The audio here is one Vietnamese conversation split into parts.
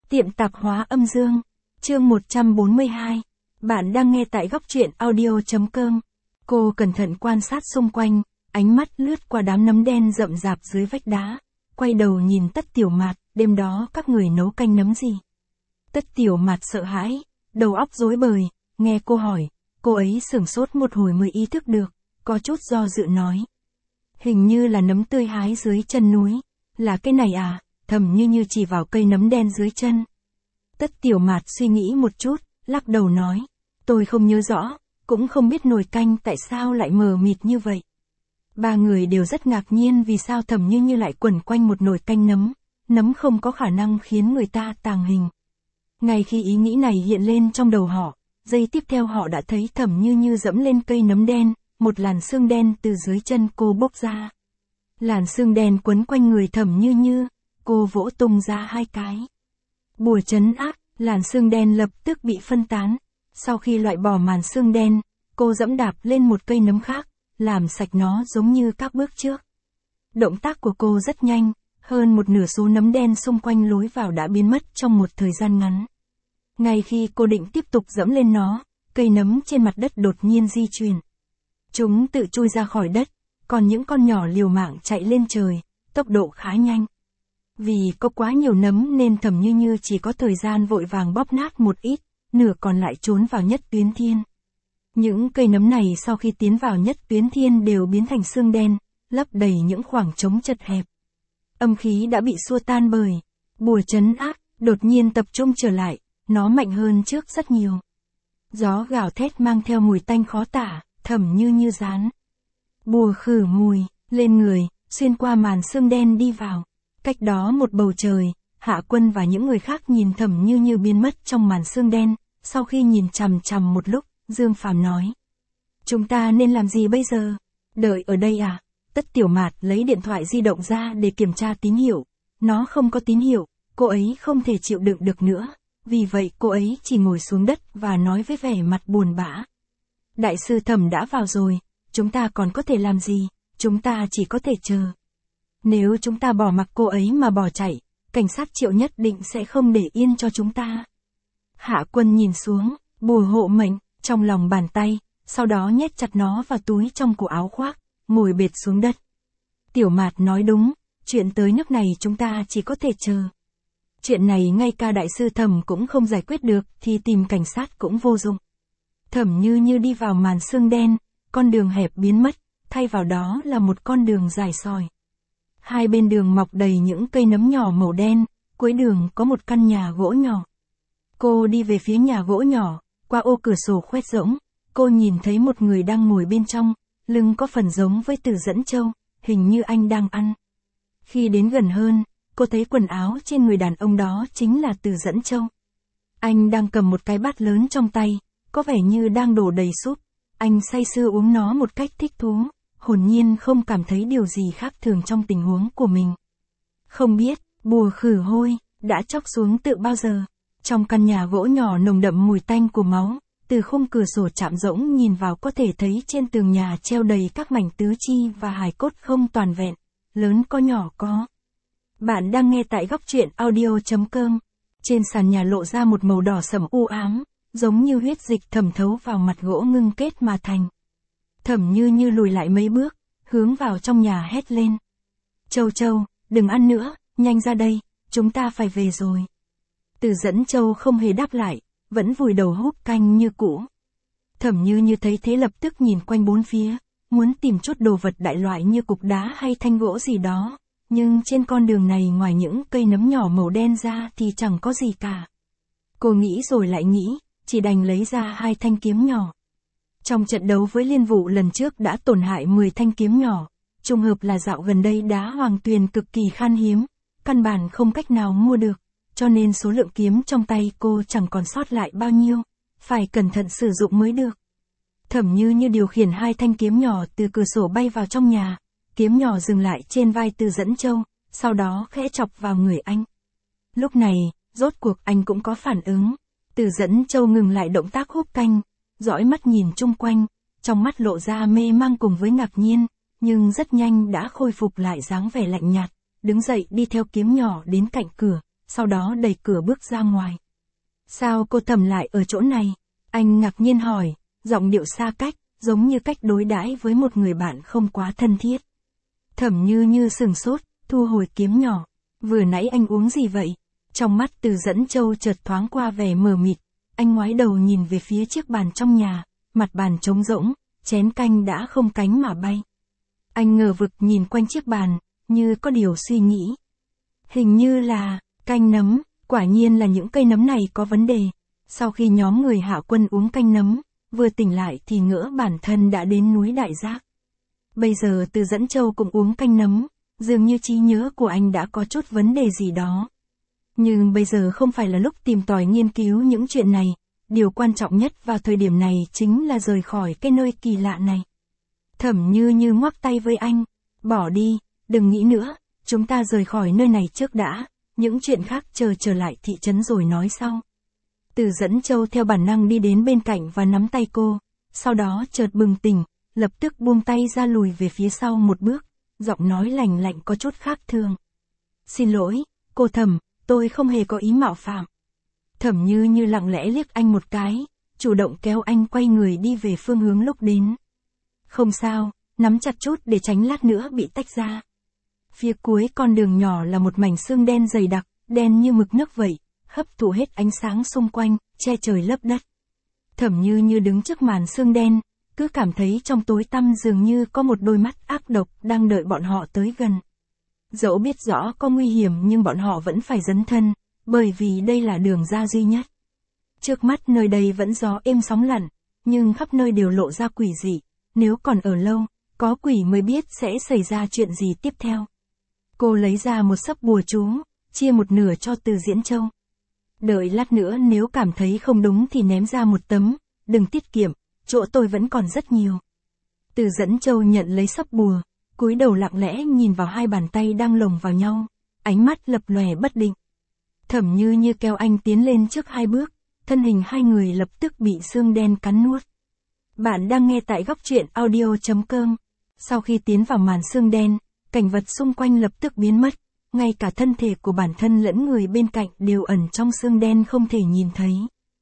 Tiệm tạp hóa âm dương. Chương 142. Bạn đang nghe tại góc truyện audio.com. Cô cẩn thận quan sát xung quanh, ánh mắt lướt qua đám nấm đen rậm rạp dưới vách đá. Quay đầu nhìn Tất Tiểu Mạt, đêm đó các người nấu canh nấm gì? Tất Tiểu Mạt sợ hãi, đầu óc rối bời, nghe cô hỏi, cô ấy sửng sốt một hồi mới ý thức được, có chút do dự nói. Hình như là nấm tươi hái dưới chân núi. Là cái này à? Thẩm Như chỉ vào cây nấm đen dưới chân. Tất Tiểu Mạt suy nghĩ một chút, lắc đầu nói. Tôi không nhớ rõ, cũng không biết nồi canh tại sao lại mờ mịt như vậy. Ba người đều rất ngạc nhiên vì sao Thẩm Như lại quẩn quanh một nồi canh nấm. Nấm không có khả năng khiến người ta tàng hình. Ngay khi ý nghĩ này hiện lên trong đầu họ, giây tiếp theo họ đã thấy Thẩm Như dẫm lên cây nấm đen, một làn sương đen từ dưới chân cô bốc ra. Làn sương đen quấn quanh người Thẩm Như, cô vỗ tung ra hai cái. Bùa trấn áp, làn sương đen lập tức bị phân tán. Sau khi loại bỏ màn sương đen, cô giẫm đạp lên một cây nấm khác, làm sạch nó giống như các bước trước. Động tác của cô rất nhanh, hơn một nửa số nấm đen xung quanh lối vào đã biến mất trong một thời gian ngắn. Ngay khi cô định tiếp tục giẫm lên nó, cây nấm trên mặt đất đột nhiên di chuyển. Chúng tự chui ra khỏi đất, còn những con nhỏ liều mạng chạy lên trời, tốc độ khá nhanh. Vì có quá nhiều nấm nên Thẩm Như chỉ có thời gian vội vàng bóp nát một ít, nửa còn lại trốn vào Nhất Tuyến Thiên. Những cây nấm này sau khi tiến vào Nhất Tuyến Thiên đều biến thành xương đen, lấp đầy những khoảng trống chật hẹp. Âm khí đã bị xua tan bởi bùa trấn áp, đột nhiên tập trung trở lại, nó mạnh hơn trước rất nhiều. Gió gào thét mang theo mùi tanh khó tả, Thẩm Như rán bùa khử mùi lên người, xuyên qua màn sương đen đi vào. Cách đó một bầu trời, Hạ Quân và những người khác nhìn Thẩm Như biến mất trong màn sương đen. Sau khi nhìn chằm chằm một lúc, Dương Phàm nói: chúng ta nên làm gì bây giờ? Đợi ở đây à? Tất Tiểu Mạt lấy điện thoại di động ra để kiểm tra tín hiệu. Nó không có tín hiệu, cô ấy không thể chịu đựng được nữa. Vì vậy cô ấy chỉ ngồi xuống đất và nói với vẻ mặt buồn bã. Đại sư Thẩm đã vào rồi, chúng ta còn có thể làm gì? Chúng ta chỉ có thể chờ. Nếu chúng ta bỏ mặc cô ấy mà bỏ chạy, cảnh sát Triệu nhất định sẽ không để yên cho chúng ta. Hạ Quân nhìn xuống, bùa hộ mệnh, trong lòng bàn tay, sau đó nhét chặt nó vào túi trong cổ áo khoác, ngồi bệt xuống đất. Tiểu Mạt nói đúng, chuyện tới nước này chúng ta chỉ có thể chờ. Chuyện này ngay cả đại sư Thẩm cũng không giải quyết được thì tìm cảnh sát cũng vô dụng. Thẩm Như đi vào màn sương đen, con đường hẹp biến mất, thay vào đó là một con đường dài sỏi. Hai bên đường mọc đầy những cây nấm nhỏ màu đen, cuối đường có một căn nhà gỗ nhỏ. Cô đi về phía nhà gỗ nhỏ, qua ô cửa sổ khoét rỗng, cô nhìn thấy một người đang ngồi bên trong, lưng có phần giống với Từ Dẫn Châu, hình như anh đang ăn. Khi đến gần hơn, cô thấy quần áo trên người đàn ông đó chính là Từ Dẫn Châu. Anh đang cầm một cái bát lớn trong tay, có vẻ như đang đổ đầy súp. Anh say sưa uống nó một cách thích thú, hồn nhiên không cảm thấy điều gì khác thường trong tình huống của mình. Không biết, bùa khử hôi, đã chóc xuống từ bao giờ. Trong căn nhà gỗ nhỏ nồng đậm mùi tanh của máu, từ khung cửa sổ chạm rỗng nhìn vào có thể thấy trên tường nhà treo đầy các mảnh tứ chi và hài cốt không toàn vẹn, lớn có nhỏ có. Bạn đang nghe tại góc truyện audio.com. Trên sàn nhà lộ ra một màu đỏ sẫm u ám, giống như huyết dịch thẩm thấu vào mặt gỗ ngưng kết mà thành. Thẩm Như lùi lại mấy bước, hướng vào trong nhà hét lên. Châu, đừng ăn nữa, nhanh ra đây, chúng ta phải về rồi. Từ Dẫn Châu không hề đáp lại, vẫn vùi đầu húp canh như cũ. Thẩm Như thấy thế lập tức nhìn quanh bốn phía, muốn tìm chút đồ vật đại loại như cục đá hay thanh gỗ gì đó, nhưng trên con đường này ngoài những cây nấm nhỏ màu đen ra thì chẳng có gì cả. Cô nghĩ rồi lại nghĩ, chỉ đành lấy ra hai thanh kiếm nhỏ. Trong trận đấu với Liên Vụ lần trước đã tổn hại 10 thanh kiếm nhỏ, trùng hợp là dạo gần đây đá hoàng tuyền cực kỳ khan hiếm, căn bản không cách nào mua được, cho nên số lượng kiếm trong tay cô chẳng còn sót lại bao nhiêu, phải cẩn thận sử dụng mới được. Thẩm Như điều khiển hai thanh kiếm nhỏ từ cửa sổ bay vào trong nhà, kiếm nhỏ dừng lại trên vai Từ Dẫn Châu, sau đó khẽ chọc vào người anh. Lúc này, rốt cuộc anh cũng có phản ứng. Từ Dẫn Châu ngừng lại động tác húp canh, dõi mắt nhìn chung quanh, trong mắt lộ ra mê mang cùng với ngạc nhiên, nhưng rất nhanh đã khôi phục lại dáng vẻ lạnh nhạt, đứng dậy đi theo kiếm nhỏ đến cạnh cửa, sau đó đẩy cửa bước ra ngoài. Sao cô Thẩm lại ở chỗ này? Anh ngạc nhiên hỏi, giọng điệu xa cách, giống như cách đối đãi với một người bạn không quá thân thiết. Thẩm Như Như sừng sốt, thu hồi kiếm nhỏ. Vừa nãy anh uống gì vậy? Trong mắt Từ Dẫn Châu chợt thoáng qua vẻ mờ mịt. Anh ngoái đầu nhìn về phía chiếc bàn trong nhà, mặt bàn trống rỗng, chén canh đã không cánh mà bay. Anh ngờ vực nhìn quanh chiếc bàn, như có điều suy nghĩ. Hình như là canh nấm, quả nhiên là những cây nấm này có vấn đề. Sau khi nhóm người Hạ Quân uống canh nấm, vừa tỉnh lại thì ngỡ bản thân đã đến núi Đại Giác. Bây giờ Từ Dẫn Châu cũng uống canh nấm, dường như trí nhớ của anh đã có chút vấn đề gì đó. Nhưng bây giờ không phải là lúc tìm tòi nghiên cứu những chuyện này, điều quan trọng nhất vào thời điểm này chính là rời khỏi cái nơi kỳ lạ này. Thẩm Như Như ngoắc tay với anh, bỏ đi, đừng nghĩ nữa, chúng ta rời khỏi nơi này trước đã, những chuyện khác chờ trở lại thị trấn rồi nói sau. Từ Dẫn Châu theo bản năng đi đến bên cạnh và nắm tay cô, sau đó chợt bừng tỉnh, lập tức buông tay ra lùi về phía sau một bước, giọng nói lạnh lạnh có chút khác thường. Xin lỗi, cô Thẩm, tôi không hề có ý mạo phạm. Thẩm Như Như lặng lẽ liếc anh một cái, chủ động kéo anh quay người đi về phương hướng lúc đến. Không sao, nắm chặt chút để tránh lát nữa bị tách ra. Phía cuối con đường nhỏ là một mảnh sương đen dày đặc, đen như mực nước vậy, hấp thụ hết ánh sáng xung quanh, che trời lấp đất. Thẩm Như Như đứng trước màn sương đen, cứ cảm thấy trong tối tăm dường như có một đôi mắt ác độc đang đợi bọn họ tới gần. Dẫu biết rõ có nguy hiểm nhưng bọn họ vẫn phải dấn thân, bởi vì đây là đường ra duy nhất. Trước mắt nơi đây vẫn gió êm sóng lặng, nhưng khắp nơi đều lộ ra quỷ dị, nếu còn ở lâu, có quỷ mới biết sẽ xảy ra chuyện gì tiếp theo. Cô lấy ra một xấp bùa chú, chia một nửa cho Từ Diễn Châu. Đợi lát nữa nếu cảm thấy không đúng thì ném ra một tấm, đừng tiết kiệm, chỗ tôi vẫn còn rất nhiều. Từ Dẫn Châu nhận lấy xấp bùa, cúi đầu lặng lẽ nhìn vào hai bàn tay đang lồng vào nhau, ánh mắt lập lòe bất định. Thẩm Như Như kéo anh tiến lên trước hai bước, thân hình hai người lập tức bị sương đen cắn nuốt. Bạn đang nghe tại góc truyện audio.com. Sau khi tiến vào màn sương đen, cảnh vật xung quanh lập tức biến mất, ngay cả thân thể của bản thân lẫn người bên cạnh đều ẩn trong sương đen không thể nhìn thấy.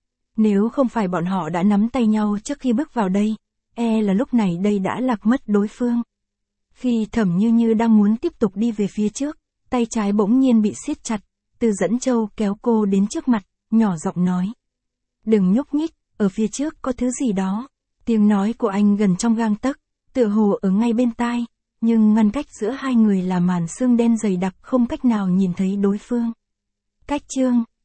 Nếu không phải bọn họ đã nắm tay nhau trước khi bước vào đây, là lúc này đây đã lạc mất đối phương. Khi Thẩm Như Như đang muốn tiếp tục đi về phía trước, tay trái bỗng nhiên bị siết chặt, Từ Dẫn Châu kéo cô đến trước mặt, nhỏ giọng nói. Đừng nhúc nhích, ở phía trước có thứ gì đó. Tiếng nói của anh gần trong gang tấc, tựa hồ ở ngay bên tai, nhưng ngăn cách giữa hai người là màn sương đen dày đặc không cách nào nhìn thấy đối phương. Cách chương